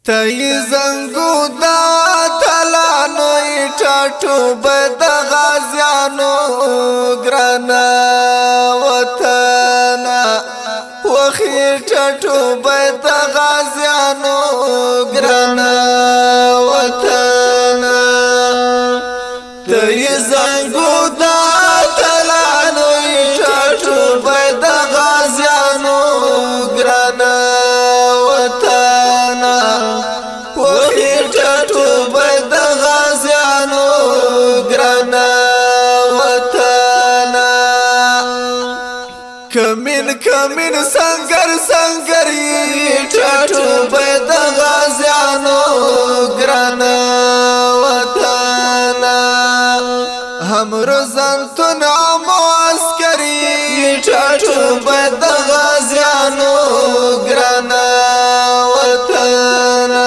تای زنگو دا تلانو ایٹاٹو بید غازیانو گرانا وطنا وخی ٹاٹو بید غازیانو گرانا وطنا تای زنگو دا تلانو ایٹاٹو بید غازیانو گرانا کمین سنگر سنگری ٹاٹو بید غازیانو گرانا وطانا ہم روزن تو نامو عسکری ٹاٹو بید غازیانو گرانا وطانا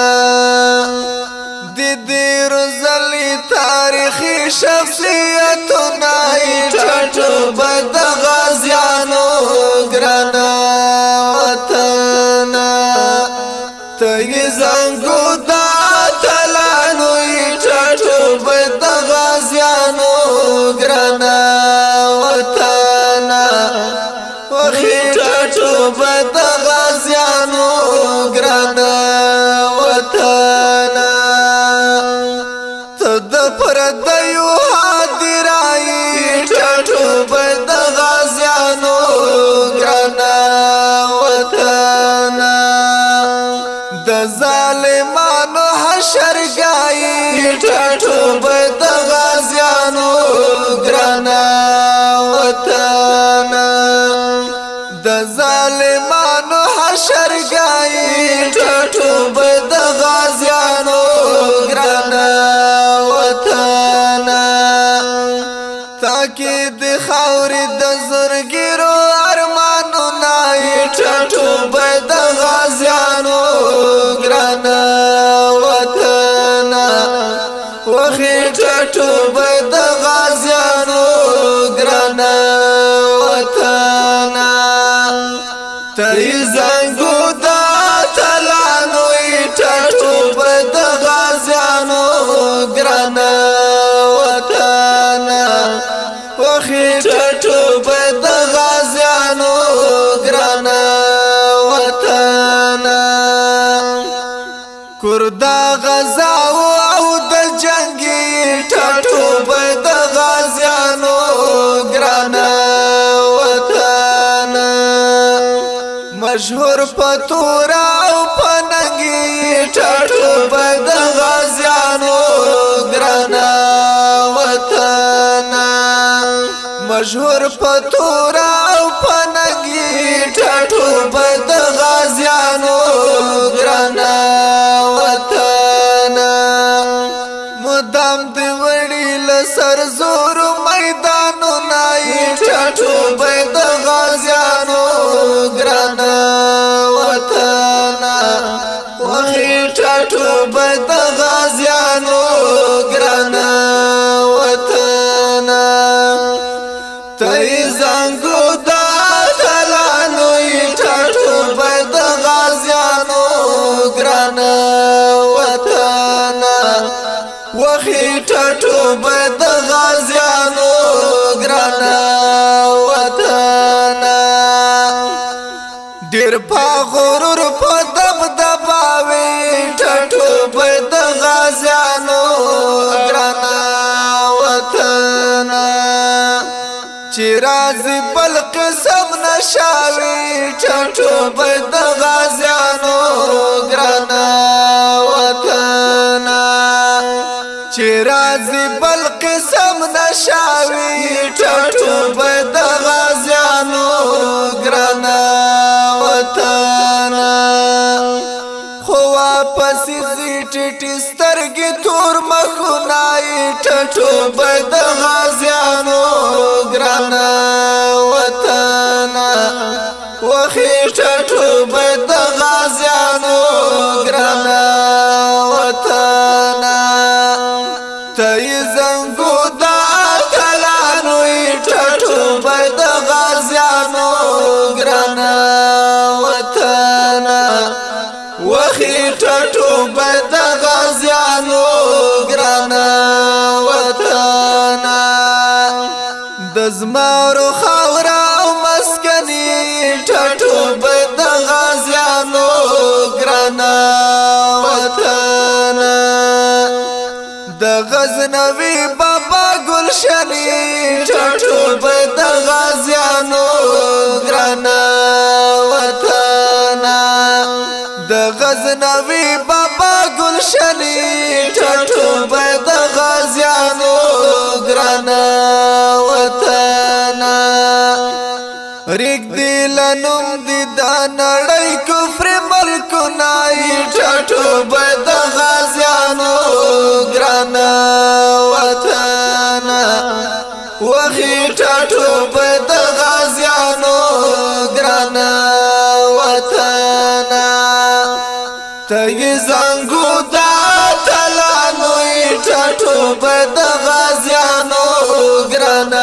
دیدی روزلی تاریخی شخصیتو نائی ٹاٹو بید غازیانو گرانا وطنا تای زنگو دا تلانو ایٹاٹو بید غازیانو گرانا وطنا وخی ٹاٹو بید غازیانو گرانا وطنا تد پردیو حادرائی ٹاٹو بید غازیانو گرانا وطنا د ظالمانو حشر گائی ٹاٹو بید غازیانو گرانا وطنا د ظالمانو حشر گائی ٹاٹو بید غازیانو گرانا وطنا تاکہ د خاوری د زرگیرو ارمانو نائی ٹاٹو بید غازیانو گرانا وطنا وخی ٹاٹو بید غازیانو گرانا وطنا تای زنگو دا تلانو ٹاٹو بید غازیانو گرانا وطنا وخی ٹاٹو بید غازیانو گرانا وطنا کردا غزاو او د جنگی ٹاٹو بید غازیانو گرانا وطنا مشہور پتورا او پننگی ٹاٹو بید غازیانو گرانا وطنا مشہور پتورا او پننگی ٹاٹو بید غازیانو گرانا وطنا مدام دی وڑی لسر زور میدانو نائی ٹاٹو بید غازیانو گرانا وطنا وخی ٹاٹو بید غازیانو گرانا وطنا تای زنگو دا تلانو ٹاٹو بید غازیانو گرانا وطنا وخی ٹاٹو بید غازیانو گرانا وطنا دیر پا غرور پا دبدباوی ٹاٹو بید غازیانو گرانا وطنا چی رازی بل قسم نشاوی ٹاٹو بید غازیانو گرانا وطنا چی رازی بل قسم نشاوی ٹاٹو بید غازیانو گرانا وطنا خو واپسی زیٹی سترگی تور مخونائی ٹاٹو بید غازیانو گرانا وطنا وخی ٹاٹو بید غازیانو گرانا وطنا تای زنگو دا تلانو ٹاٹو بید غازیانو گرانا وطنا وخی ټټو زمارو خاورا او مسکنی ټټو بد غازیانو ګرانا وطن د غزنوي بابا گلشنی ټټو بد غازیانو ګرانا وطن د غزنوي بابا گلشنی ټټو بد غازیانو ګرانا وطن ریک دلنم دی دا نړۍ کفر ملکونه ټټو بد غازیانو ګرانا وطن وخی ټټو بد غازیانو ګرانا وطن تای زنګو دا تلانو ټټو بد غازیانو ګرانا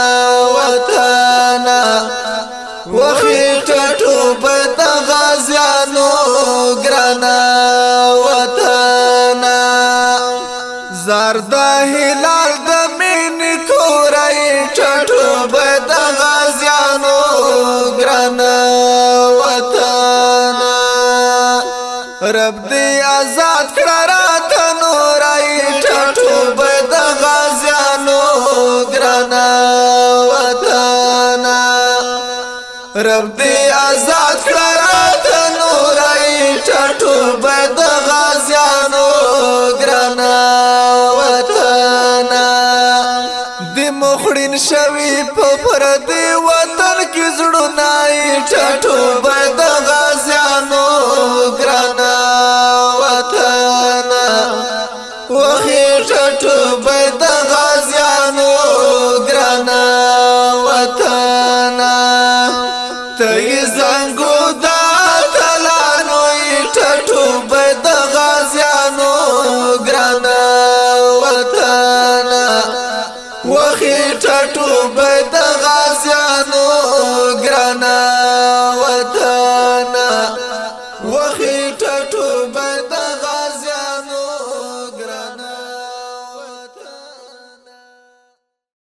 وطن وخی ټټو بد غازیانو ګرانا وطن زرد هلال د مين کورای ټټو بد غازیانو ګرانا وطن رب دې آزاد کړه رات نورای ټټو بد غازیانو ګرانا وطن رب دې آزاد کړه رات نورای ټټو بد غازیانو ګرانا وطن د مخړین شوی په پردي وطن کې زړونای ټټو بد غازیانو ګرانا وطن وخی ټټو بد غازیانو ګرانا وطن تای زنګو دا تلانو ټټو بد غازیانو ګرانا وطن وخی ټټو